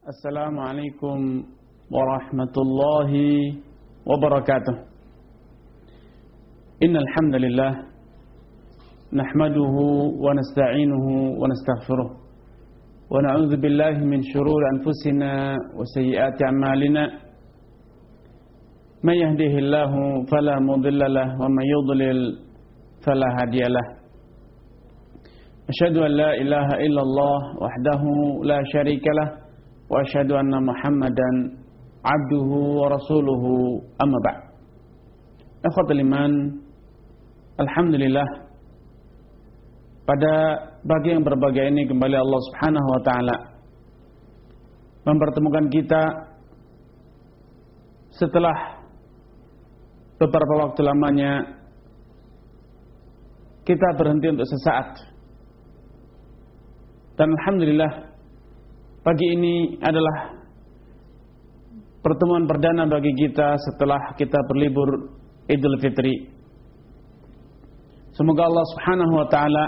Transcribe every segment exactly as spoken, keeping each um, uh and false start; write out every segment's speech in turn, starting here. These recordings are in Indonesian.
Assalamualaikum warahmatullahi wabarakatuh. Innal hamdalillah nahmaduhu wa nasta'inuhu wa nastaghfiruh wa na'udzu billahi min shururi anfusina wa sayyiati a'malina. May yahdihillahu fala mudilla lahu wa may yudlil fala hadiya lahu. Asyhadu an la ilaha illallah wahdahu la syarika lahu wa asyhadu anna Muhammadan abduhu wa rasuluhu, amma ba'd. Ikhwatul iman, alhamdulillah, pada pagi yang berbahagia ini kembali Allah Subhanahu wa taala mempertemukan kita setelah beberapa waktu lamanya kita berhenti untuk sesaat. Dan alhamdulillah, pagi ini adalah pertemuan perdana bagi kita setelah kita berlibur Idul Fitri. Semoga Allah Subhanahu wa taala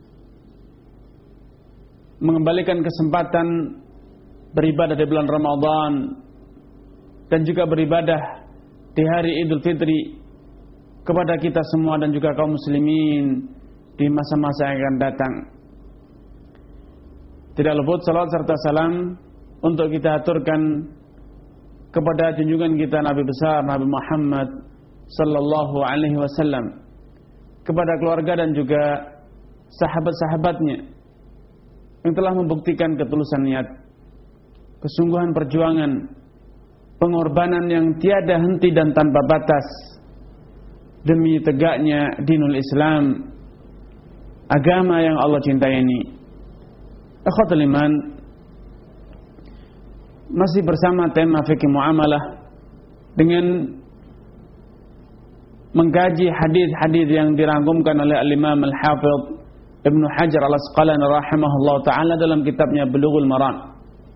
mengembalikan kesempatan beribadah di bulan Ramadan dan juga beribadah di hari Idul Fitri kepada kita semua dan juga kaum muslimin di masa-masa yang akan datang. Tidak luput salawat serta salam untuk kita aturkan kepada junjungan kita Nabi besar Nabi Muhammad sallallahu alaihi wasallam, kepada keluarga dan juga sahabat-sahabatnya yang telah membuktikan ketulusan niat, kesungguhan perjuangan, pengorbanan yang tiada henti dan tanpa batas demi tegaknya dinul Islam, agama yang Allah cintai ini. Ikhwatul iman, masih bersama tema fikih muamalah dengan mengkaji hadis-hadis yang dirangkumkan oleh Al-Imam Al-Hafidh Ibnu Hajar Al-Asqalani rahimahullah ta'ala dalam kitabnya Bulughul Maram.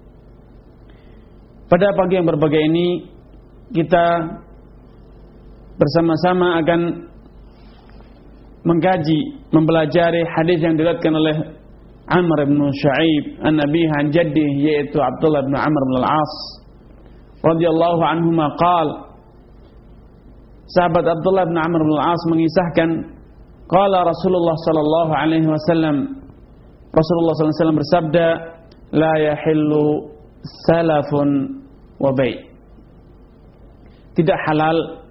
Pada pagi yang berbahagia ini kita bersama-sama akan mengkaji, mempelajari hadis yang diriwayatkan oleh Amr bin Shu'aib an-Nabi an jaddi, yaitu Abdullah bin Amr bin Al-As radhiyallahu anhuma qala. Sahabat Abdullah bin Amr bin Al-As mengisahkan, qala Rasulullah sallallahu alaihi wasallam, Rasulullah sallallahu alaihi wasallam bersabda, la yahillu salafun wa bai'. Tidak halal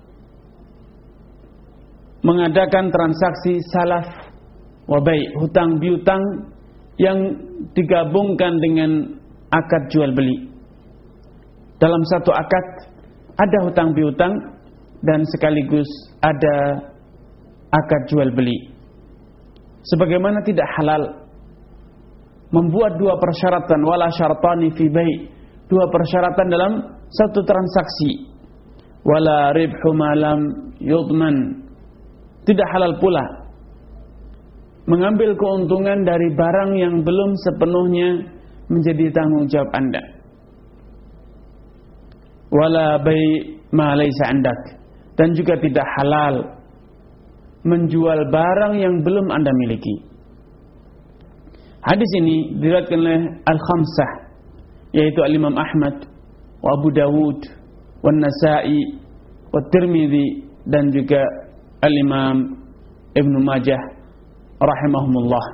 mengadakan transaksi salaf wa bai', hutang piutang yang digabungkan dengan akad jual beli. Dalam satu akad ada hutang piutang dan sekaligus ada akad jual beli. Sebagaimana tidak halal membuat dua persyaratan, wala syartani fi bai', dua persyaratan dalam satu transaksi, wala ribhu ma lam yudman, tidak halal pula mengambil keuntungan dari barang yang belum sepenuhnya menjadi tanggung jawab Anda. Wala bai' ma laysa 'indak, dan juga tidak halal menjual barang yang belum Anda miliki. Hadis ini diriwayatkan oleh Al-Khamsah, yaitu Al-Imam Ahmad, wa Abu Dawud, wa Nasa'i, wa Tirmidzi, dan juga Al-Imam Ibnu Majah rahimahumullah.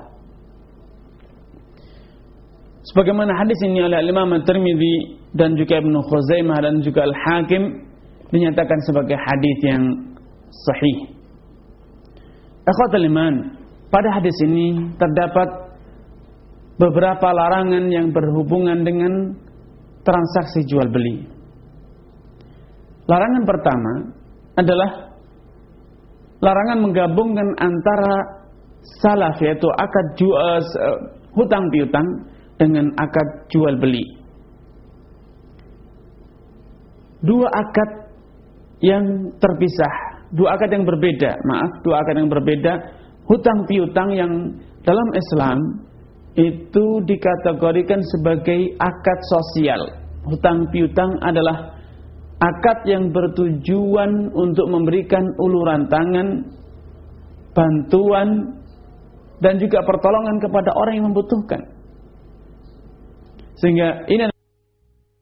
Sebagaimana hadis ini oleh Al-Imam At-Tirmidzi dan juga Ibnu Khuzaimah dan juga Al-Hakim dinyatakan sebagai hadis yang sahih. Ikhwatul iman, pada hadis ini terdapat beberapa larangan yang berhubungan dengan transaksi jual beli. Larangan pertama adalah larangan menggabungkan antara salaf, yaitu akad jual, hutang piutang, dengan akad jual beli. Dua akad yang terpisah, dua akad yang berbeda, maaf, dua akad yang berbeda, hutang piutang yang dalam Islam itu dikategorikan sebagai akad sosial. Hutang piutang adalah akad yang bertujuan untuk memberikan uluran tangan, bantuan, dan juga pertolongan kepada orang yang membutuhkan. Sehingga ini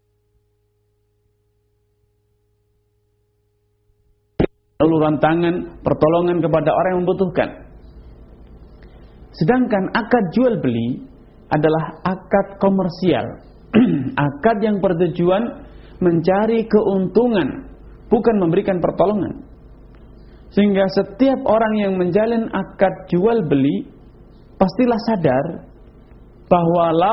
uluran tangan, pertolongan kepada orang yang membutuhkan. Sedangkan akad jual beli adalah akad komersial, akad yang bertujuan mencari keuntungan, bukan memberikan pertolongan. Sehingga setiap orang yang menjalin akad jual beli pastilah sadar bahwa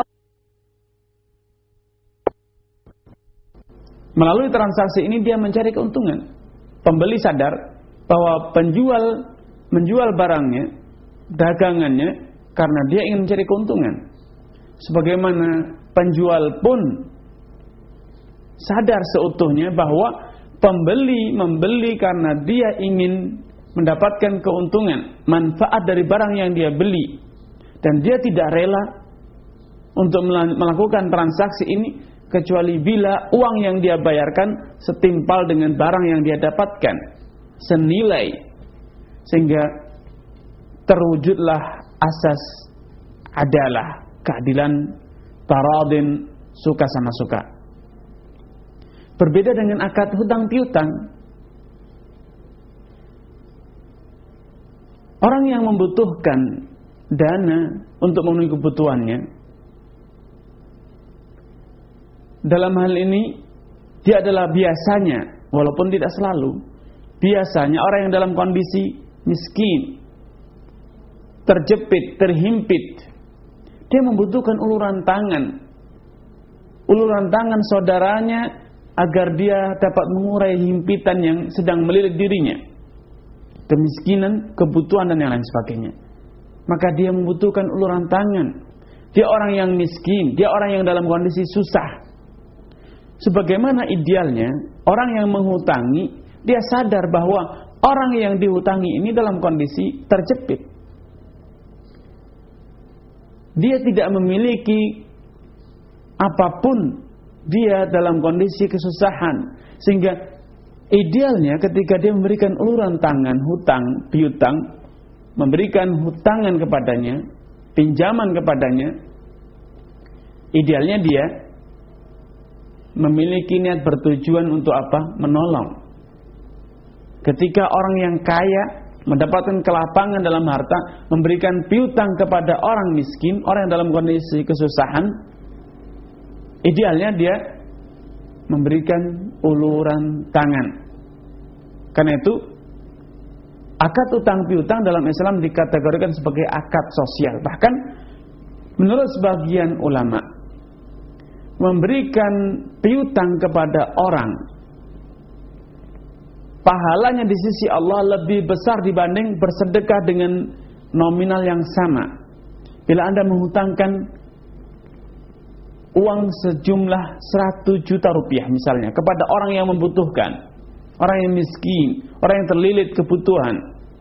melalui transaksi ini dia mencari keuntungan. Pembeli sadar bahwa penjual menjual barangnya, dagangannya, karena dia ingin mencari keuntungan. Sebagaimana penjual pun sadar seutuhnya bahwa pembeli membeli karena dia ingin mendapatkan keuntungan, manfaat dari barang yang dia beli, dan dia tidak rela untuk melakukan transaksi ini kecuali bila uang yang dia bayarkan setimpal dengan barang yang dia dapatkan, senilai, sehingga terwujudlah asas adalah, keadilan, taradin, suka sama suka. Berbeda dengan akad hutang piutang. Orang yang membutuhkan dana untuk memenuhi kebutuhannya, dalam hal ini dia adalah biasanya, walaupun tidak selalu, biasanya orang yang dalam kondisi miskin, terjepit, terhimpit, dia membutuhkan uluran tangan, uluran tangan saudaranya agar dia dapat mengurai himpitan yang sedang melilit dirinya, kemiskinan, kebutuhan dan yang lain sebagainya. Maka dia membutuhkan uluran tangan. Dia orang yang miskin, dia orang yang dalam kondisi susah. Sebagaimana idealnya, orang yang menghutangi, dia sadar bahwa orang yang dihutangi ini dalam kondisi terjepit. Dia tidak memiliki apapun, dia dalam kondisi kesusahan. Sehingga idealnya ketika dia memberikan uluran tangan, hutang, piutang, memberikan hutangan kepadanya, pinjaman kepadanya, idealnya dia memiliki niat bertujuan untuk apa? Menolong. Ketika orang yang kaya mendapatkan kelapangan dalam harta, memberikan piutang kepada orang miskin, orang yang dalam kondisi kesusahan, idealnya dia memberikan uluran tangan. Karena itu akad utang piutang dalam Islam dikategorikan sebagai akad sosial. Bahkan menurut sebagian ulama, memberikan piutang kepada orang, pahalanya di sisi Allah lebih besar dibanding bersedekah dengan nominal yang sama. Bila Anda menghutangkan uang sejumlah seratus juta rupiah misalnya kepada orang yang membutuhkan, orang yang miskin, orang yang terlilit kebutuhan,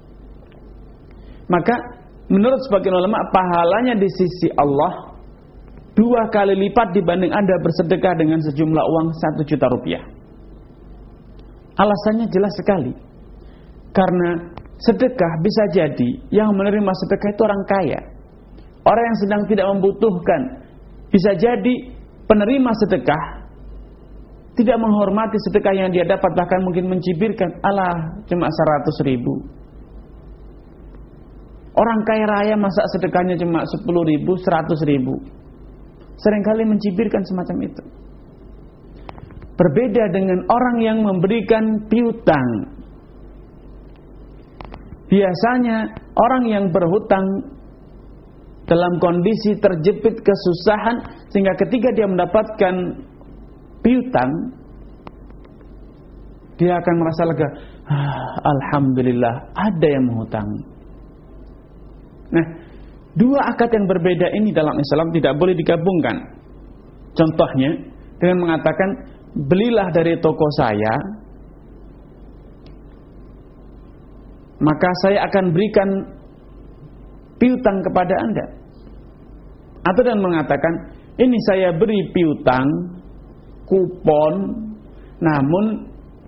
maka menurut sebagian ulama pahalanya di sisi Allah dua kali lipat dibanding Anda bersedekah dengan sejumlah uang satu juta rupiah. Alasannya jelas sekali. Karena sedekah bisa jadi yang menerima sedekah itu orang kaya, orang yang sedang tidak membutuhkan. Bisa jadi penerima sedekah tidak menghormati sedekah yang dia dapat, bahkan mungkin mencibirkan, alah cuma seratus ribu. Orang kaya raya masa sedekahnya cuma sepuluh ribu, seratus ribu. Seringkali mencibirkan semacam itu. Berbeda dengan orang yang memberikan piutang. Biasanya orang yang berhutang dalam kondisi terjepit kesusahan, sehingga ketika dia mendapatkan piutang, dia akan merasa lega. Ah, alhamdulillah ada yang menghutang. Nah, dua akad yang berbeda ini dalam Islam tidak boleh digabungkan. Contohnya dengan mengatakan, belilah dari toko saya, maka saya akan berikan piutang kepada Anda. Atau dengan mengatakan, ini saya beri piutang, kupon, namun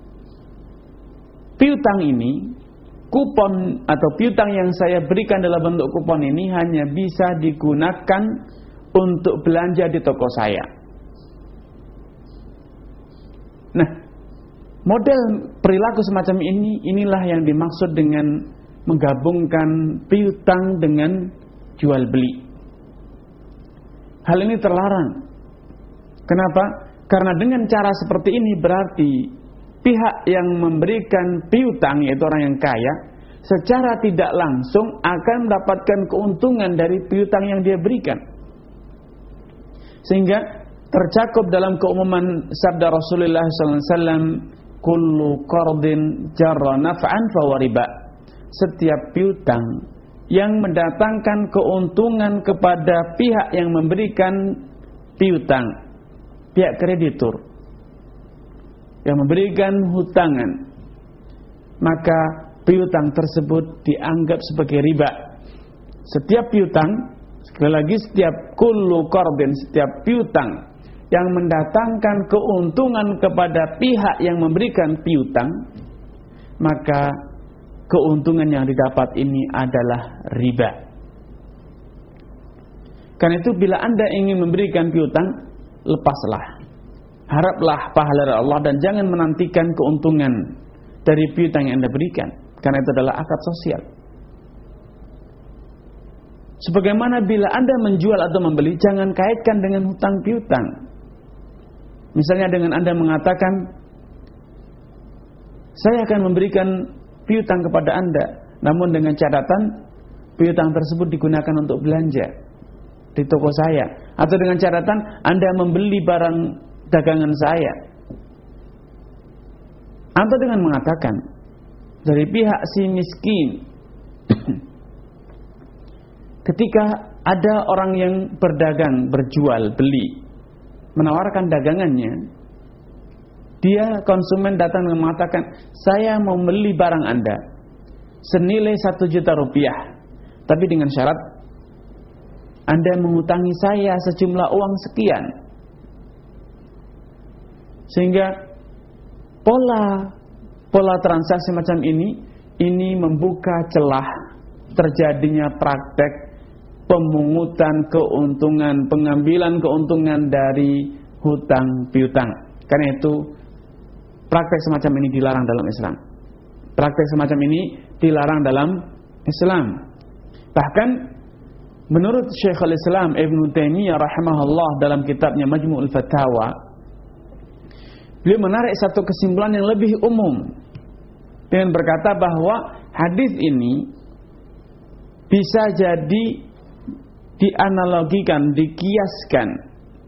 piutang ini, kupon atau piutang yang saya berikan dalam bentuk kupon ini hanya bisa digunakan untuk belanja di toko saya. Nah, Model perilaku semacam ini, inilah yang dimaksud dengan menggabungkan piutang dengan jual beli. Hal ini terlarang. Kenapa? Karena dengan cara seperti ini berarti pihak yang memberikan piutang, yaitu orang yang kaya, secara tidak langsung akan mendapatkan keuntungan dari piutang yang dia berikan. Sehingga tercakup dalam keumuman sabda Rasulullah sallallahu alaihi wasallam, kullu qardin jarra naf'an fahuwa riba. Setiap piutang yang mendatangkan keuntungan kepada pihak yang memberikan piutang, pihak kreditur yang memberikan hutangan, maka piutang tersebut dianggap sebagai riba. Setiap piutang, sekali lagi, setiap kullu qardin, setiap piutang yang mendatangkan keuntungan kepada pihak yang memberikan piutang, maka keuntungan yang didapat ini adalah riba. Karena itu bila Anda ingin memberikan piutang, lepaslah, haraplah pahala dari Allah dan jangan menantikan keuntungan dari piutang yang Anda berikan, karena itu adalah akad sosial. Sebagaimana bila Anda menjual atau membeli, jangan kaitkan dengan hutang piutang. Misalnya dengan Anda mengatakan, saya akan memberikan piutang kepada Anda, namun dengan catatan piutang tersebut digunakan untuk belanja di toko saya, atau dengan catatan Anda membeli barang dagangan saya, atau dengan mengatakan dari pihak si miskin, ketika ada orang yang berdagang, berjual, beli, menawarkan dagangannya, dia konsumen datang dan mengatakan, saya mau beli barang Anda senilai satu juta rupiah, tapi dengan syarat Anda mengutangi saya sejumlah uang sekian. Sehingga pola pola transaksi macam ini ini membuka celah terjadinya praktek pemungutan keuntungan, pengambilan keuntungan dari hutang piutang. Karena itu praktek semacam ini dilarang dalam Islam. Praktek semacam ini dilarang dalam Islam. Bahkan menurut Syekhul Islam Ibnu Taimiyah rahimahullah dalam kitabnya Majmu'ul Fatawa, beliau menarik satu kesimpulan yang lebih umum dengan berkata bahwa hadis ini bisa jadi dianalogikan, dikiaskan,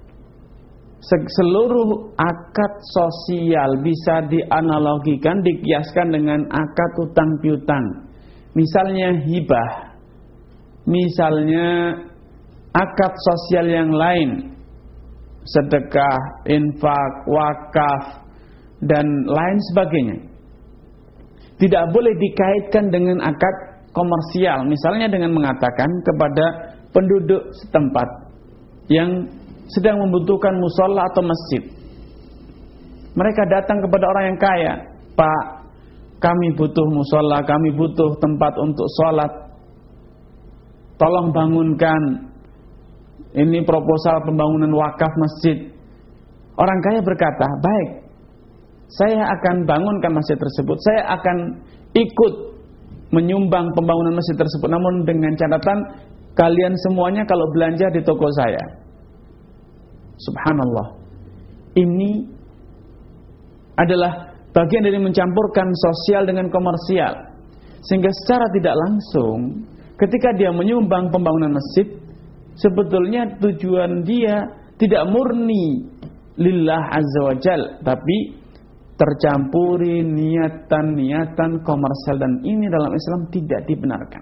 seluruh akad sosial bisa dianalogikan, dikiaskan dengan akad utang piutang. Misalnya hibah, misalnya akad sosial yang lain, sedekah, infak, wakaf, dan lain sebagainya. Tidak boleh dikaitkan dengan akad komersial. Misalnya dengan mengatakan kepada penduduk setempat yang sedang membutuhkan musola atau masjid, mereka datang kepada orang yang kaya, Pak, kami butuh musola, kami butuh tempat untuk sholat, tolong bangunkan, ini proposal pembangunan wakaf masjid. Orang kaya berkata, baik, saya akan bangunkan masjid tersebut, saya akan ikut menyumbang pembangunan masjid tersebut, namun dengan catatan kalian semuanya kalau belanja di toko saya. Subhanallah, ini adalah bagian dari mencampurkan sosial dengan komersial, sehingga secara tidak langsung ketika dia menyumbang pembangunan masjid, sebetulnya tujuan dia tidak murni lillah azza wa jal, tapi tercampuri niatan-niatan komersial, dan ini dalam Islam tidak dibenarkan.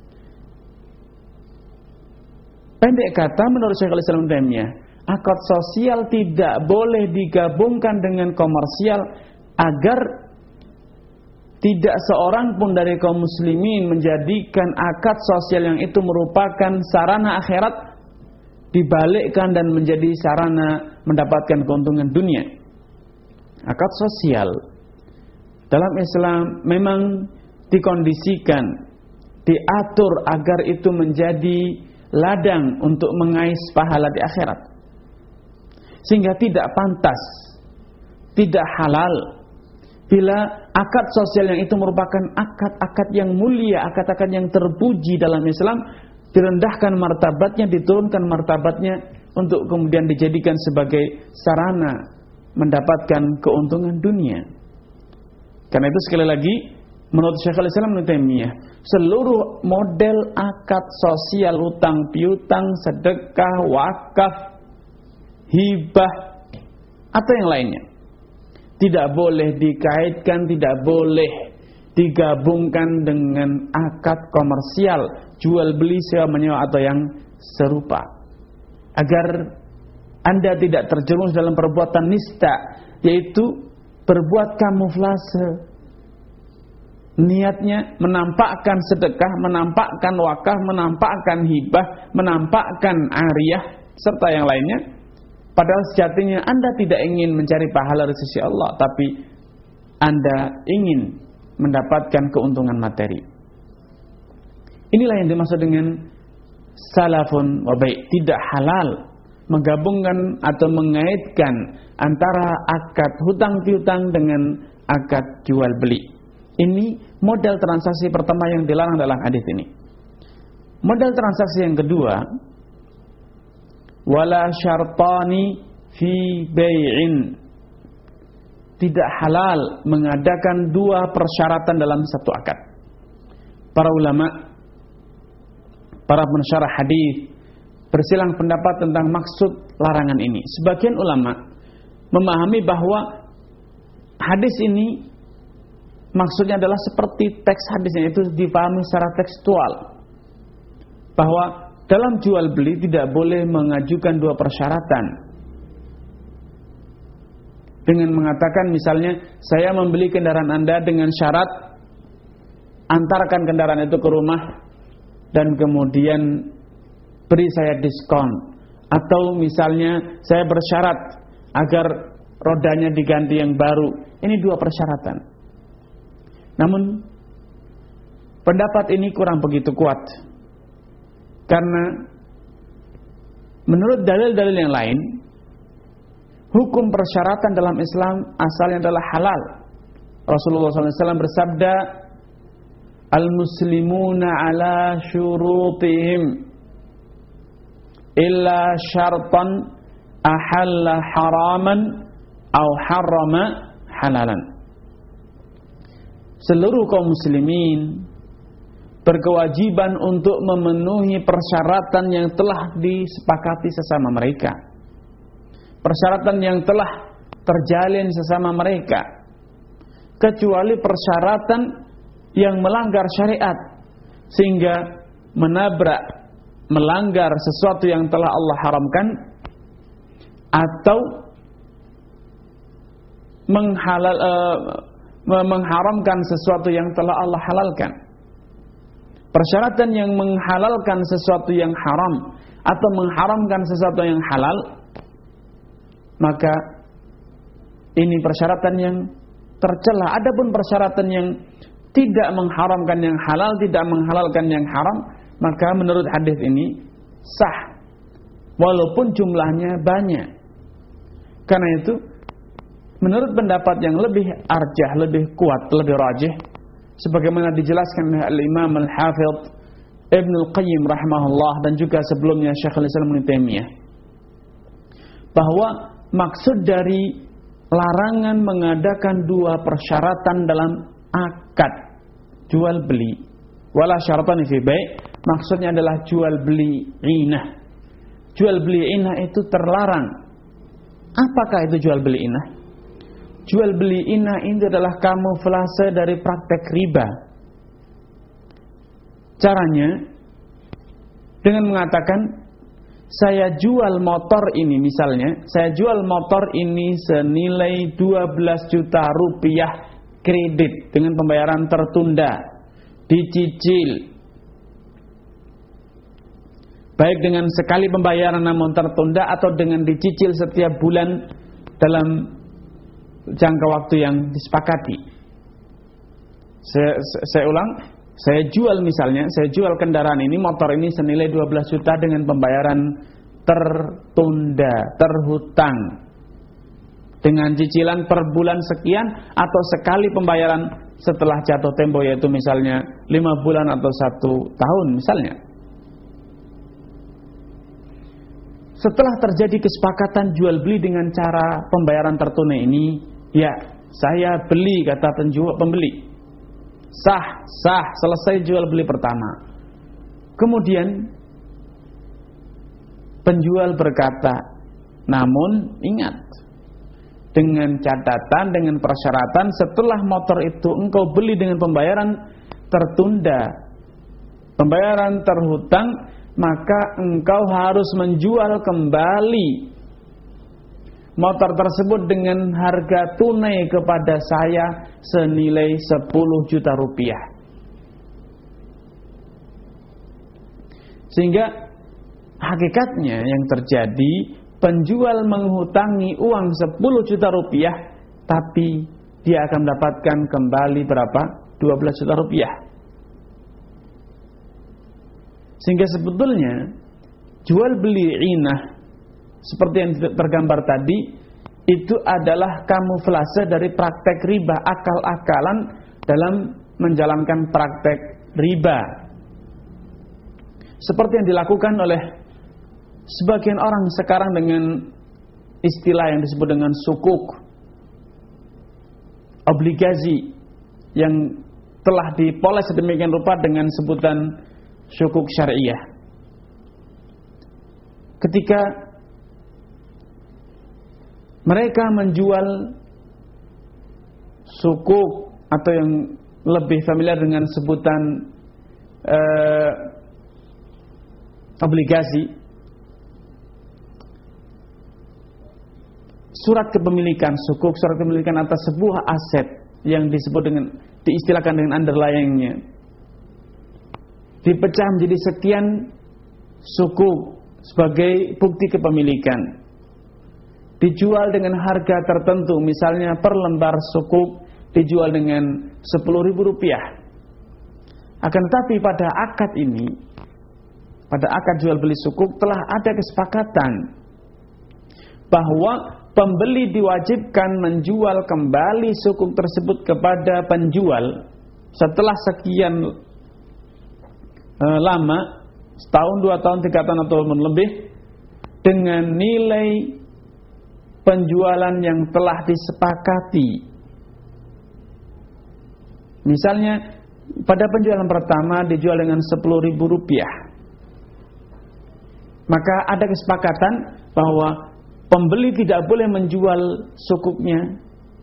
Pendek kata, menurut Syekhul Islam Taimiyah, akad sosial tidak boleh digabungkan dengan komersial agar tidak seorang pun dari kaum muslimin menjadikan akad sosial yang itu merupakan sarana akhirat, dibalikkan dan menjadi sarana mendapatkan keuntungan dunia. Akad sosial dalam Islam memang dikondisikan, diatur agar itu menjadi ladang untuk mengais pahala di akhirat. Sehingga tidak pantas, tidak halal Bila akad sosial yang itu merupakan akad-akad yang mulia, akad-akad yang terpuji dalam Islam, direndahkan martabatnya, diturunkan martabatnya untuk kemudian dijadikan sebagai sarana mendapatkan keuntungan dunia. Karena itu sekali lagi, menurut Syekhul Islam Ibnu Taimiyah, seluruh model akad sosial, utang piutang, sedekah, wakaf, hibah, atau yang lainnya, tidak boleh dikaitkan, tidak boleh digabungkan dengan akad komersial, jual beli, sewa menyewa atau yang serupa, agar Anda tidak terjerumus dalam perbuatan nista, yaitu berbuat kamuflase. Niatnya menampakkan sedekah, menampakkan wakaf, menampakkan hibah, menampakkan ariyah, serta yang lainnya. Padahal sejatinya Anda tidak ingin mencari pahala dari sisi Allah, tapi Anda ingin mendapatkan keuntungan materi. Inilah yang dimaksud dengan salafun wa bai'. Tidak halal menggabungkan atau mengaitkan antara akad hutang piutang dengan akad jual beli. Ini model transaksi pertama yang dilarang dalam hadis ini. Model transaksi yang kedua, wala syartani fi bai'in. Tidak halal mengadakan dua persyaratan dalam satu akad. Para ulama, para pensyarah hadis bersilang pendapat tentang maksud larangan ini. Sebagian ulama memahami bahwa hadis ini maksudnya adalah seperti teks hadisnya, itu dipahami secara tekstual, bahwa dalam jual beli tidak boleh mengajukan dua persyaratan. Dengan mengatakan misalnya, saya membeli kendaraan Anda dengan syarat antarkan kendaraan itu ke rumah dan kemudian beri saya diskon. Atau misalnya saya bersyarat agar rodanya diganti yang baru. Ini dua persyaratan. Namun pendapat ini kurang begitu kuat. Karena menurut dalil-dalil yang lain, hukum persyaratan dalam Islam asalnya adalah halal. Rasulullah shallallahu alaihi wasallam bersabda, al-muslimuna ala syurutihim illa syartan ahalla haraman au harrama halalan. Seluruh kaum muslimin berkewajiban untuk memenuhi persyaratan yang telah disepakati sesama mereka, persyaratan yang telah terjalin sesama mereka, kecuali persyaratan yang melanggar syariat sehingga menabrak, melanggar sesuatu yang telah Allah haramkan atau menghalal, uh, mengharamkan sesuatu yang telah Allah halalkan. Persyaratan yang menghalalkan sesuatu yang haram atau mengharamkan sesuatu yang halal, maka ini persyaratan yang tercela. Adapun persyaratan yang tidak mengharamkan yang halal, tidak menghalalkan yang haram, maka menurut hadis ini sah walaupun jumlahnya banyak. Karena itu menurut pendapat yang lebih arjah, lebih kuat, lebih rajih, sebagaimana dijelaskan oleh Al-Imam Al-Hafidh Ibnu Al-Qayyim rahimahullah dan juga sebelumnya Syekhul Islam Ibnu Taimiyah, bahwa maksud dari larangan mengadakan dua persyaratan dalam akad jual beli, wala syaratan fi bai', maksudnya adalah jual beli inah. Jual beli inah itu terlarang. Apakah itu jual beli inah? Jual beli inah ini adalah kamuflase dari praktek riba. Caranya dengan mengatakan, saya jual motor ini, misalnya saya jual motor ini senilai dua belas juta rupiah kredit dengan pembayaran tertunda, dicicil, baik dengan sekali pembayaran namun tertunda atau dengan dicicil setiap bulan dalam jangka waktu yang disepakati. Saya, saya ulang, saya jual misalnya, saya jual kendaraan ini, motor ini senilai dua belas juta dengan pembayaran tertunda, terhutang. dengan cicilan per bulan sekian atau sekali pembayaran setelah jatuh tempo, yaitu misalnya lima bulan atau satu tahun misalnya. Setelah terjadi kesepakatan jual beli dengan cara pembayaran tertunai ini, ya saya beli, kata penjual pembeli, sah sah selesai jual beli pertama. Kemudian penjual berkata, namun ingat, dengan catatan, dengan persyaratan, setelah motor itu engkau beli dengan pembayaran tertunda, pembayaran terhutang, maka engkau harus menjual kembali motor tersebut dengan harga tunai kepada saya senilai sepuluh juta rupiah. Sehingga hakikatnya yang terjadi, penjual menghutangi uang sepuluh juta rupiah, tapi dia akan mendapatkan kembali berapa? dua belas juta rupiah. Sehingga sebetulnya jual beli inah seperti yang tergambar tadi itu adalah kamuflase dari praktek riba, akal-akalan dalam menjalankan praktek riba. Seperti yang dilakukan oleh sebagian orang sekarang dengan istilah yang disebut dengan sukuk, obligasi yang telah dipoles sedemikian rupa dengan sebutan sukuk syariah. Ketika mereka menjual sukuk atau yang lebih familiar dengan sebutan eh, obligasi, surat kepemilikan sukuk, surat kepemilikan atas sebuah aset yang disebut dengan, diistilahkan dengan underlyingnya, dipecah menjadi sekian sukuk sebagai bukti kepemilikan, dijual dengan harga tertentu, misalnya per lembar sukuk dijual dengan sepuluh ribu rupiah. Akan tetapi pada akad ini, pada akad jual beli sukuk telah ada kesepakatan bahwa pembeli diwajibkan menjual kembali sukuk tersebut kepada penjual setelah sekian e, lama, setahun, dua tahun, tiga tahun atau lebih, dengan nilai penjualan yang telah disepakati. Misalnya pada penjualan pertama dijual dengan sepuluh ribu rupiah, maka ada kesepakatan bahwa pembeli tidak boleh menjual sukuknya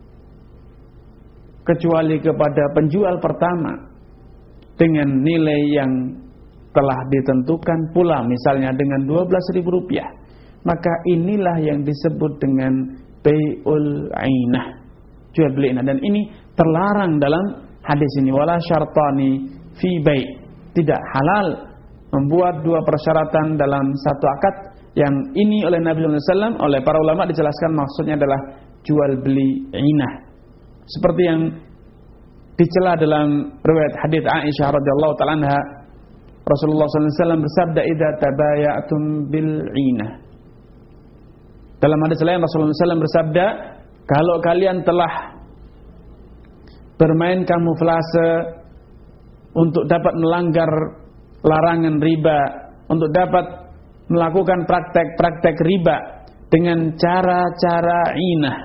kecuali kepada penjual pertama dengan nilai yang telah ditentukan pula, misalnya dengan dua belas ribu rupiah. Maka inilah yang disebut dengan bai'ul ainah, jual beli inah. Dan ini terlarang dalam hadis ini, wala syartani fi bai', tidak halal membuat dua persyaratan dalam satu akad. Yang ini oleh Nabi sallallahu alaihi wasallam, oleh para ulama dijelaskan maksudnya adalah jual beli inah. Seperti yang dicela dalam riwayat hadis Aisyah radhiyallahu taala anha, Rasulullah sallallahu alaihi wasallam bersabda, "Idza tabaya'tum bil inah." Dalam hadis lain Rasulullah sallallahu alaihi wasallam bersabda, kalau kalian telah bermain kamuflase untuk dapat melanggar larangan riba, untuk dapat melakukan praktek-praktek riba dengan cara-cara inah,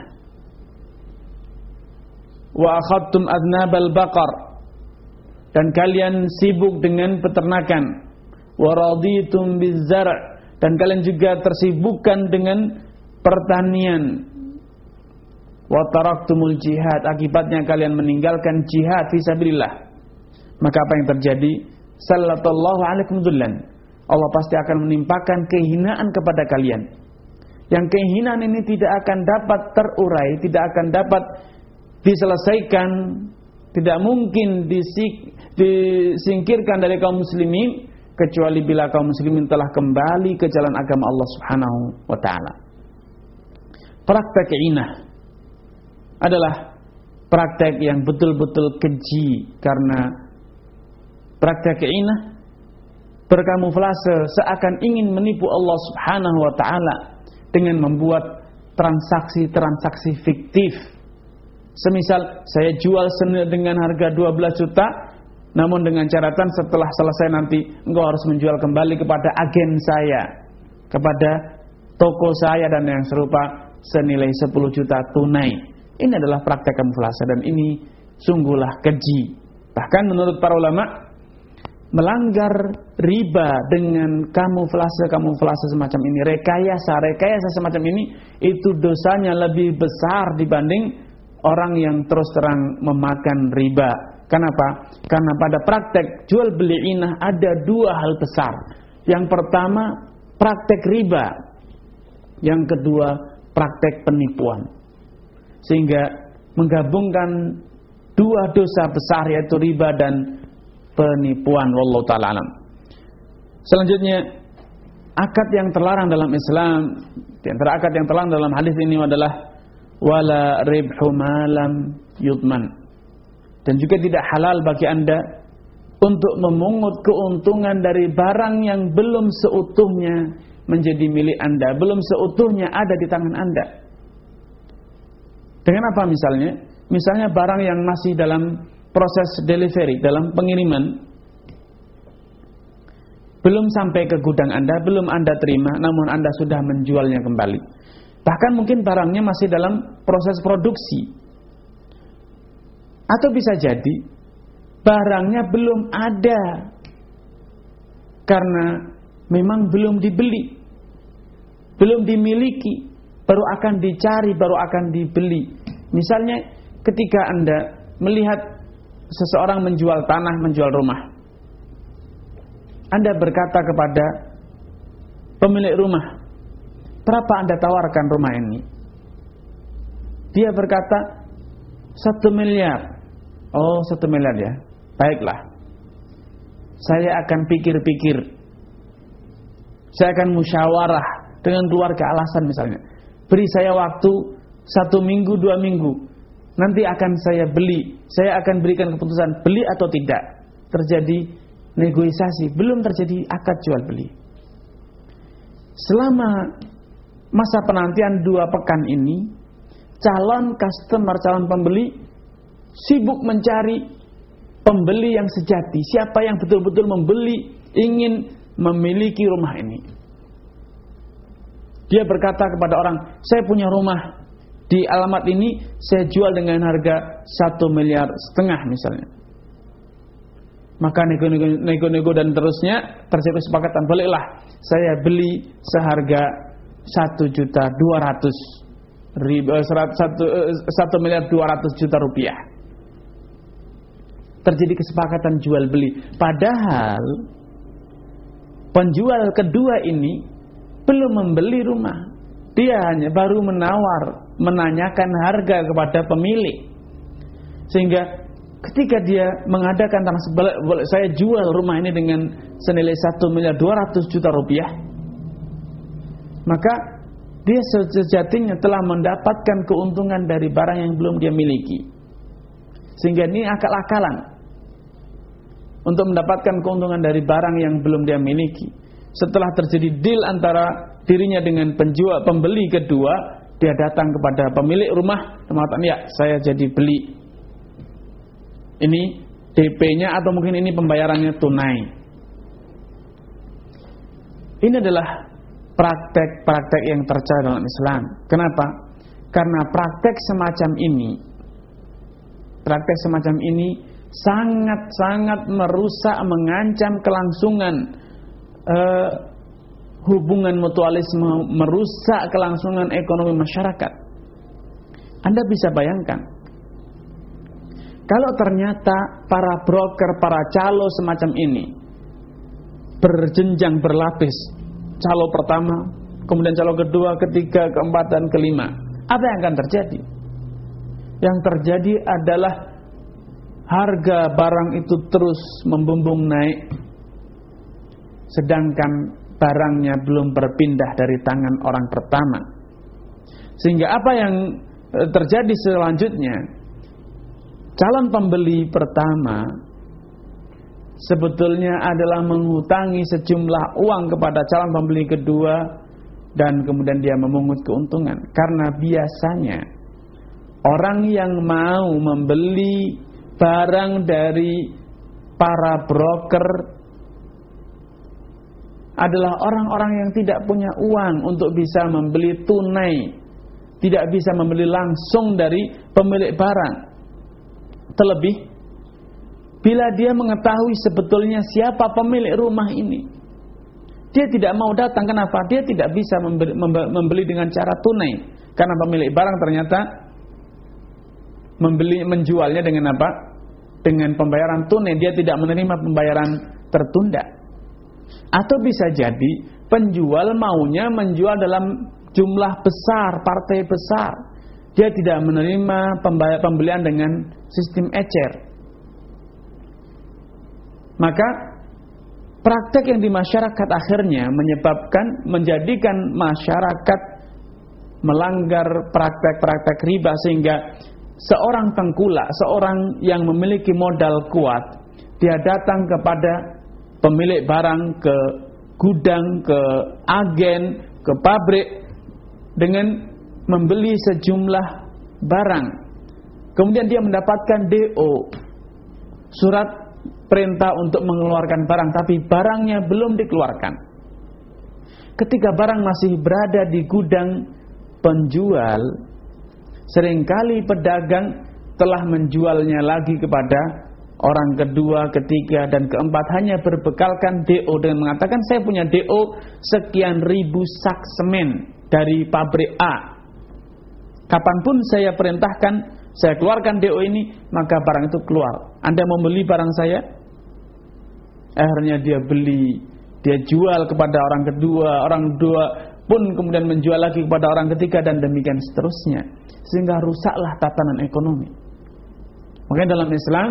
wa akhadtum adnabal baqar, dan kalian sibuk dengan peternakan, wa raditum bizzar', dan kalian juga tersibukkan dengan pertanian, wa taraktumul jihad, akibatnya kalian meninggalkan jihad fisabilillah, maka apa yang terjadi? Sallallahu alaikum dhullan, Allah pasti akan menimpakan kehinaan kepada kalian. Yang kehinaan ini tidak akan dapat terurai, tidak akan dapat diselesaikan, tidak mungkin disik, disingkirkan dari kaum muslimin kecuali bila kaum muslimin telah kembali ke jalan agama Allah Subhanahu wa taala. Praktek inah adalah praktek yang betul-betul keji, karena praktek inah berkamuflase seakan ingin menipu Allah Subhanahu wa taala dengan membuat transaksi-transaksi fiktif. Semisal saya jual senilai dengan harga dua belas juta, namun dengan catatan setelah selesai nanti engkau harus menjual kembali kepada agen saya, kepada toko saya dan yang serupa senilai sepuluh juta tunai. Ini adalah praktek kamuflase dan ini sungguhlah keji. Bahkan menurut para ulama, melanggar riba dengan kamuflase-kamuflase semacam ini, rekayasa-rekayasa semacam ini, itu dosanya lebih besar dibanding orang yang terus terang memakan riba. Kenapa? Karena pada praktek jual beli inah ada dua hal besar. Yang pertama, praktek riba. Yang kedua, praktek penipuan. Sehingga menggabungkan dua dosa besar, yaitu riba dan penipuan. Wallahu ta'ala alam. Selanjutnya, akad yang terlarang dalam Islam, di antara akad yang terlarang dalam hadis ini adalah wala ribhu malam yudman. Dan juga tidak halal bagi Anda untuk memungut keuntungan dari barang yang belum seutuhnya menjadi milik Anda, belum seutuhnya ada di tangan Anda. Dengan apa misalnya? Misalnya barang yang masih dalam proses delivery, dalam pengiriman, belum sampai ke gudang Anda, belum Anda terima, namun Anda sudah menjualnya kembali. Bahkan mungkin barangnya masih dalam proses produksi. Atau bisa jadi barangnya belum ada karena memang belum dibeli, belum dimiliki, baru akan dicari, baru akan dibeli. Misalnya ketika Anda melihat seseorang menjual tanah, menjual rumah, Anda berkata kepada pemilik rumah, berapa Anda tawarkan rumah ini? Dia berkata, satu miliar. Oh, satu miliar ya. Baiklah. Saya akan pikir-pikir. Saya akan musyawarah dengan keluarga, alasan misalnya. Beri saya waktu satu minggu, dua minggu. Nanti akan saya beli. Saya akan berikan keputusan beli atau tidak. Terjadi negosiasi. Belum terjadi akad jual beli. Selama masa penantian dua pekan ini, calon customer, calon pembeli sibuk mencari pembeli yang sejati. Siapa yang betul-betul membeli, ingin memiliki rumah ini. Dia berkata kepada orang, saya punya rumah di alamat ini, saya jual dengan harga satu miliar setengah misalnya. Maka nego-nego dan terusnya terjadi kesepakatan, bolehlah saya beli seharga satu juta dua ratus ribu, satu miliar dua ratus juta rupiah. Terjadi kesepakatan jual beli. Padahal penjual kedua ini belum membeli rumah. Dia hanya baru menawar, menanyakan harga kepada pemilik. Sehingga ketika dia mengadakan tanah sebelah, saya jual rumah ini dengan senilai satu miliar dua ratus juta rupiah, maka dia sejatinya telah mendapatkan keuntungan dari barang yang belum dia miliki. Sehingga ini akal-akalan untuk mendapatkan keuntungan dari barang yang belum dia miliki. Setelah terjadi deal antara dirinya dengan penjual pembeli kedua, dia datang kepada pemilik rumah dan mengatakan, ya saya jadi beli. Ini D P-nya atau mungkin ini pembayarannya tunai. Ini adalah praktek-praktek yang tercela dalam Islam. Kenapa? Karena praktek semacam ini, praktek semacam ini sangat-sangat merusak, mengancam kelangsungan uh, hubungan mutualisme, merusak kelangsungan ekonomi masyarakat. Anda bisa bayangkan, kalau ternyata para broker, para calo semacam ini berjenjang, berlapis, calo pertama, kemudian calo kedua, ketiga, keempat, dan kelima, apa yang akan terjadi? Yang terjadi adalah harga barang itu terus membumbung naik, sedangkan barangnya belum berpindah dari tangan orang pertama. Sehingga apa yang terjadi selanjutnya, calon pembeli pertama sebetulnya adalah menghutangi sejumlah uang kepada calon pembeli kedua dan kemudian dia memungut keuntungan. Karena biasanya orang yang mau membeli barang dari para broker adalah orang-orang yang tidak punya uang untuk bisa membeli tunai, tidak bisa membeli langsung dari pemilik barang. Terlebih bila dia mengetahui sebetulnya siapa pemilik rumah ini, dia tidak mau datang. Kenapa? Dia tidak bisa membeli, membeli dengan cara tunai, karena pemilik barang ternyata membeli menjualnya dengan apa? Dengan pembayaran tunai. Dia tidak menerima pembayaran tertunda. Atau bisa jadi penjual maunya menjual dalam jumlah besar, partai besar. Dia tidak menerima pembelian dengan sistem ecer. Maka praktek yang di masyarakat akhirnya menyebabkan, menjadikan masyarakat melanggar praktek-praktek riba, sehingga seorang tengkulak, seorang yang memiliki modal kuat, dia datang kepada pemilik barang, ke gudang, ke agen, ke pabrik dengan membeli sejumlah barang. Kemudian dia mendapatkan D O, surat perintah untuk mengeluarkan barang, tapi barangnya belum dikeluarkan. Ketika barang masih berada di gudang penjual, seringkali pedagang telah menjualnya lagi kepada orang kedua, ketiga, dan keempat, hanya berbekalkan D O dengan mengatakan saya punya D O sekian ribu sak semen dari pabrik A. Kapanpun saya perintahkan, saya keluarkan D O ini, maka barang itu keluar. Anda mau beli barang saya? Akhirnya dia beli, dia jual kepada orang kedua, orang kedua pun kemudian menjual lagi kepada orang ketiga, dan demikian seterusnya, sehingga rusaklah tatanan ekonomi. Makanya dalam Islam,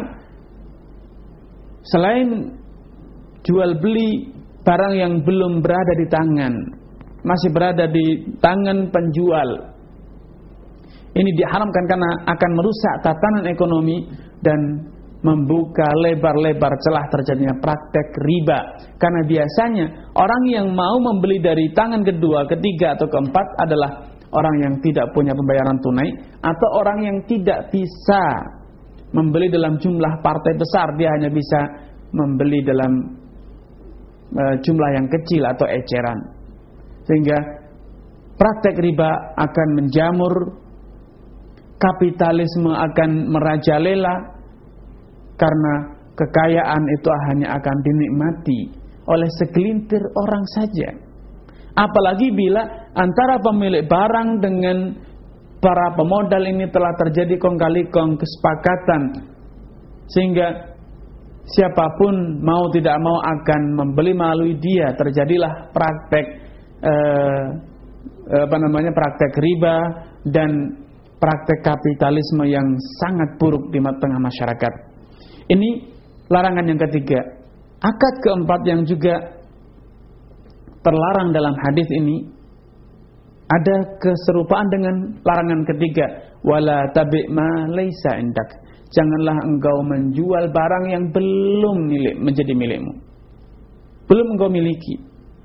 selain jual beli barang yang belum berada di tangan, masih berada di tangan penjual, ini diharamkan karena akan merusak tatanan ekonomi dan membuka lebar-lebar celah terjadinya praktek riba. Karena biasanya orang yang mau membeli dari tangan kedua, ketiga, atau keempat adalah orang yang tidak punya pembayaran tunai, atau orang yang tidak bisa membeli dalam jumlah partai besar. Dia hanya bisa membeli dalam e, jumlah yang kecil atau eceran, sehingga praktek riba akan menjamur, kapitalisme akan merajalela, karena kekayaan itu hanya akan dinikmati oleh segelintir orang saja. Apalagi bila antara pemilik barang dengan para pemodal ini telah terjadi kong kali kong kesepakatan, sehingga siapapun mau tidak mau akan membeli melalui dia. Terjadilah praktek eh, apa namanya praktek riba dan praktek kapitalisme yang sangat buruk di tengah masyarakat. Ini larangan yang ketiga. Akad keempat yang juga terlarang dalam hadis ini ada keserupaan dengan larangan ketiga. Wala tabi' ma laisa indak. Janganlah engkau menjual barang yang belum milik, menjadi milikmu, belum engkau miliki.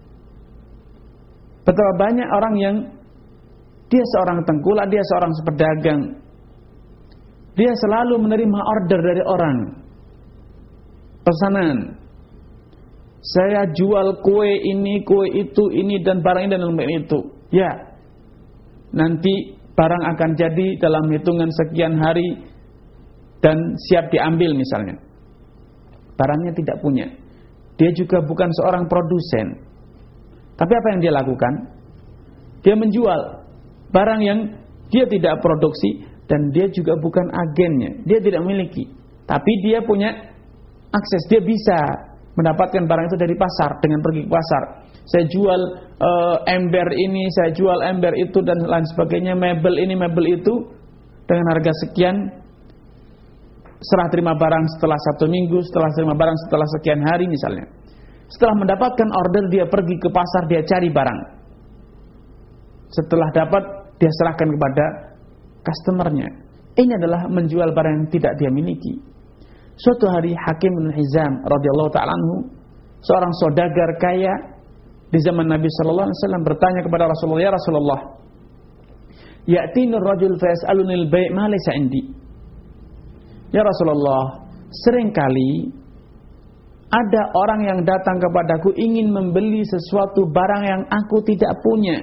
Betapa banyak orang yang dia seorang tengkulak, dia seorang pedagang, dia selalu menerima order dari orang, pesanan. Saya jual kue ini, kue itu, ini dan barang ini dan barang itu. Ya, nanti barang akan jadi dalam hitungan sekian hari dan siap diambil misalnya. Barangnya tidak punya. Dia juga bukan seorang produsen. Tapi apa yang dia lakukan? Dia menjual barang yang dia tidak produksi, dan dia juga bukan agennya. Dia tidak memiliki, tapi dia punya akses. Dia bisa mendapatkan barang itu dari pasar dengan pergi ke pasar. Saya jual uh, ember ini, saya jual ember itu dan lain sebagainya, mebel ini, mebel itu dengan harga sekian. Serah terima barang setelah satu minggu, setelah terima barang setelah sekian hari misalnya. Setelah mendapatkan order, dia pergi ke pasar, dia cari barang. Setelah dapat, dia serahkan kepada customernya. Ini adalah menjual barang yang tidak dia miliki. Suatu hari Hakim bin Hizam radhiyallahu ta'ala anhu, seorang saudagar kaya, di zaman Nabi sallallahu alaihi wasallam bertanya kepada Rasulullah, "Ya Rasulullah, ya'tinur rajul fa yas'alunil bai' ma laysa 'indi." Ya Rasulullah, seringkali ada orang yang datang kepadaku ingin membeli sesuatu barang yang aku tidak punya.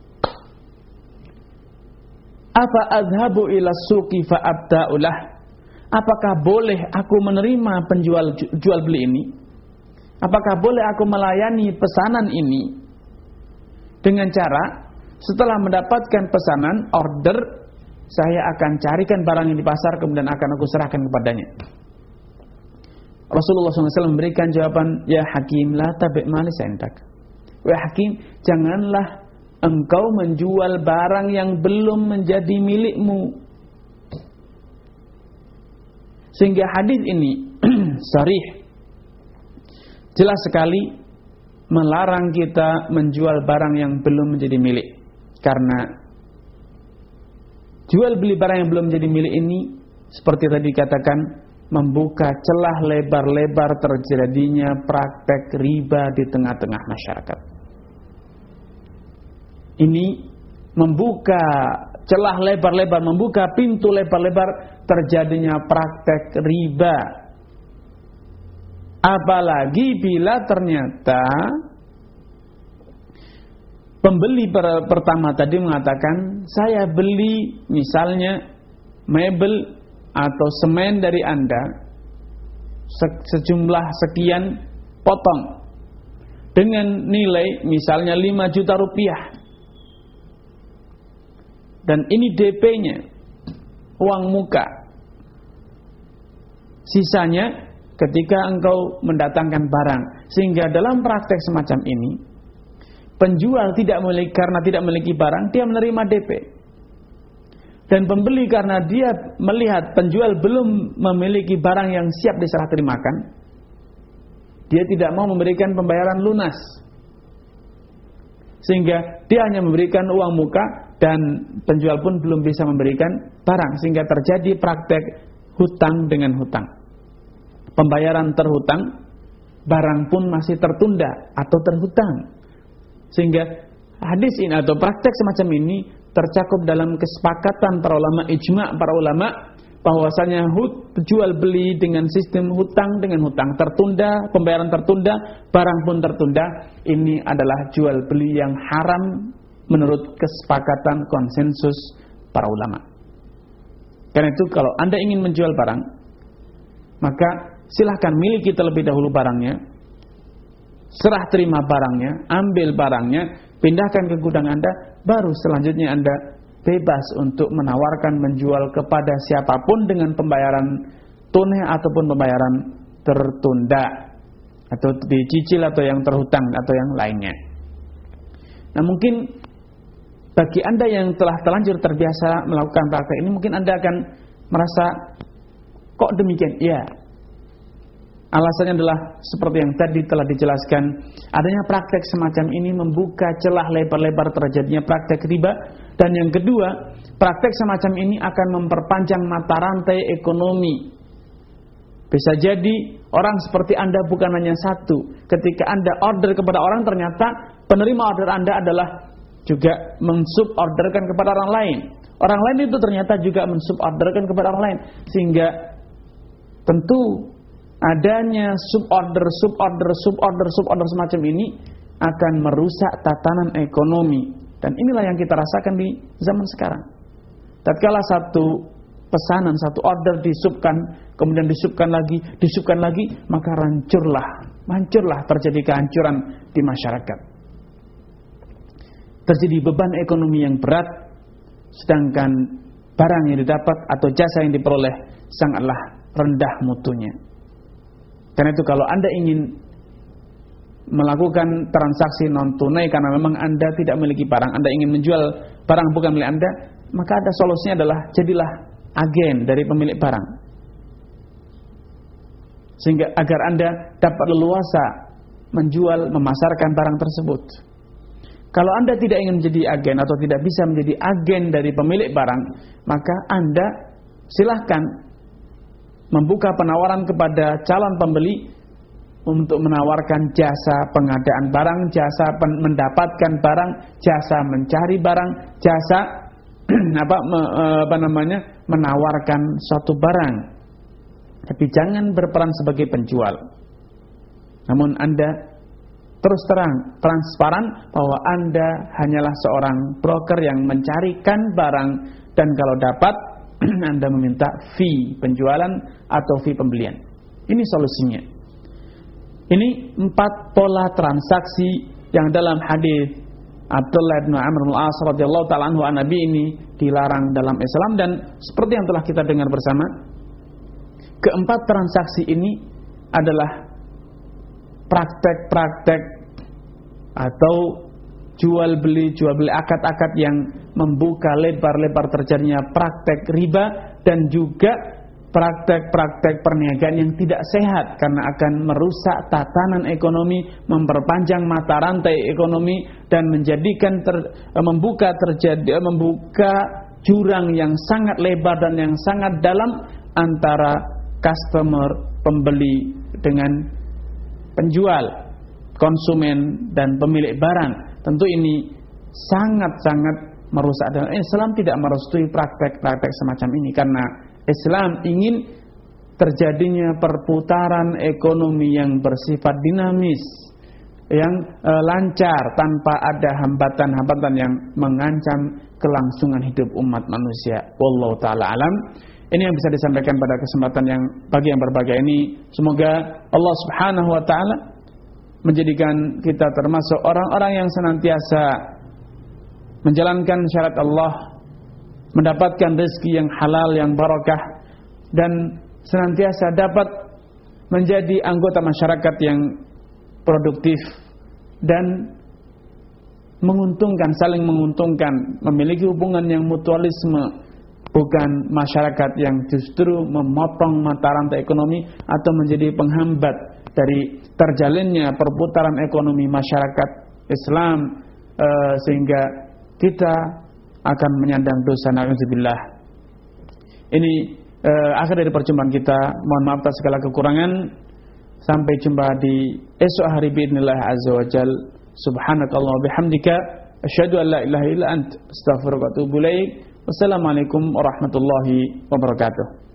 Apa adhabu ila suqi fa abda'ulah? Apakah boleh aku menerima penjual jual beli ini? Apakah boleh aku melayani pesanan ini dengan cara setelah mendapatkan pesanan, order, saya akan carikan barang yang di pasar kemudian akan aku serahkan kepadanya. Rasulullah shallallahu alaihi wasallam memberikan jawaban, "Ya Hakim, la tabi' ma laysa indak." Wahai Hakim, janganlah engkau menjual barang yang belum menjadi milikmu. Sehingga hadis ini sharih, jelas sekali melarang kita menjual barang yang belum menjadi milik. Karena jual beli barang yang belum menjadi milik ini, seperti tadi katakan, membuka celah lebar-lebar terjadinya praktek riba di tengah-tengah masyarakat. Ini membuka celah lebar-lebar, membuka pintu lebar-lebar terjadinya praktek riba. Apalagi bila ternyata pembeli per pertama tadi mengatakan, saya beli misalnya mebel atau semen dari Anda se sejumlah sekian potong dengan nilai misalnya lima juta rupiah. Dan ini D P-nya, uang muka. Sisanya ketika engkau mendatangkan barang. Sehingga dalam praktek semacam ini, penjual tidak memiliki, karena tidak memiliki barang, dia menerima D P. Dan pembeli karena dia melihat penjual belum memiliki barang yang siap diserah terimakan, dia tidak mau memberikan pembayaran lunas. Sehingga dia hanya memberikan uang muka dan penjual pun belum bisa memberikan barang. Sehingga terjadi praktek hutang dengan hutang. Pembayaran terhutang, barang pun masih tertunda atau terhutang. Sehingga hadis ini atau praktek semacam ini tercakup dalam kesepakatan para ulama, ijma' para ulama, bahwasanya jual beli dengan sistem hutang dengan hutang, tertunda, pembayaran tertunda, barang pun tertunda, ini adalah jual beli yang haram menurut kesepakatan konsensus para ulama. Karena itu kalau Anda ingin menjual barang, maka silahkan miliki terlebih dahulu barangnya, serah terima barangnya, ambil barangnya, pindahkan ke gudang Anda, baru selanjutnya Anda bebas untuk menawarkan menjual kepada siapapun dengan pembayaran tunai ataupun pembayaran tertunda atau dicicil atau yang terhutang atau yang lainnya. Nah, mungkin bagi Anda yang telah terlanjur terbiasa melakukan praktek ini, mungkin Anda akan merasa kok demikian? Ya. Alasannya adalah seperti yang tadi telah dijelaskan, adanya praktek semacam ini membuka celah lebar-lebar terjadinya praktek riba. Dan yang kedua, praktek semacam ini akan memperpanjang mata rantai ekonomi. Bisa jadi orang seperti Anda bukan hanya satu. Ketika Anda order kepada orang, ternyata penerima order Anda adalah juga mensuborderkan kepada orang lain. Orang lain itu ternyata juga mensuborderkan kepada orang lain. Sehingga tentu adanya suborder, suborder, suborder, suborder semacam ini akan merusak tatanan ekonomi. Dan inilah yang kita rasakan di zaman sekarang. Tatkala satu pesanan, satu order disubkan, kemudian disubkan lagi, disubkan lagi, maka hancurlah, hancurlah terjadi kehancuran di masyarakat. Terjadi beban ekonomi yang berat, sedangkan barang yang didapat atau jasa yang diperoleh sangatlah rendah mutunya. Karena itu kalau Anda ingin melakukan transaksi non tunai karena memang Anda tidak memiliki barang, Anda ingin menjual barang bukan milik Anda, maka ada solusinya adalah jadilah agen dari pemilik barang. Sehingga agar Anda dapat leluasa menjual, memasarkan barang tersebut. Kalau Anda tidak ingin menjadi agen atau tidak bisa menjadi agen dari pemilik barang, maka Anda silahkan membuka penawaran kepada calon pembeli untuk menawarkan jasa pengadaan barang, jasa pen- mendapatkan barang, jasa mencari barang, jasa apa me, apa namanya menawarkan suatu barang. Tapi jangan berperan sebagai penjual. Namun Anda terus terang, transparan bahwa Anda hanyalah seorang broker yang mencarikan barang, dan kalau dapat Anda meminta fee penjualan atau fee pembelian. Ini solusinya. Ini empat pola transaksi yang dalam hadis Abdullah bin Amr bin Al-As radhiyallahu ta'ala anhu an Nabi ini dilarang dalam Islam, dan seperti yang telah kita dengar bersama, keempat transaksi ini adalah praktek-praktek atau jual beli jual beli akad-akad yang membuka lebar-lebar terjadinya praktek riba, dan juga praktek-praktek perniagaan yang tidak sehat karena akan merusak tatanan ekonomi, memperpanjang mata rantai ekonomi, dan menjadikan ter, membuka terjadi membuka jurang yang sangat lebar dan yang sangat dalam antara customer pembeli dengan penjual, konsumen dan pemilik barang. Tentu ini sangat-sangat merusak, dan Islam tidak merestui praktek-praktek semacam ini, karena Islam ingin terjadinya perputaran ekonomi yang bersifat dinamis, yang e, lancar, tanpa ada hambatan-hambatan yang mengancam kelangsungan hidup umat manusia. Wallahu ta'ala alam. Ini yang bisa disampaikan pada kesempatan yang pagi yang berbahagia ini. Semoga Allah Subhanahu wa ta'ala menjadikan kita termasuk orang-orang yang senantiasa menjalankan syariat Allah, mendapatkan rezeki yang halal, yang barakah, dan senantiasa dapat menjadi anggota masyarakat yang produktif dan menguntungkan, saling menguntungkan, memiliki hubungan yang mutualisme, bukan masyarakat yang justru memotong mata rantai ekonomi atau menjadi penghambat dari terjalinnya perputaran ekonomi masyarakat Islam, uh, sehingga kita akan menyandang dosa, na'udzubillah. Ini uh, akhir dari perjumpaan kita. Mohon maaf atas segala kekurangan. Sampai jumpa di esok hari biidznillah azza wajal. Subhanakallah wa bihamdika asyhadu an la ilaha illa ant astaghfiruka wa atubu ilaik. Wassalamualaikum warahmatullahi wabarakatuh.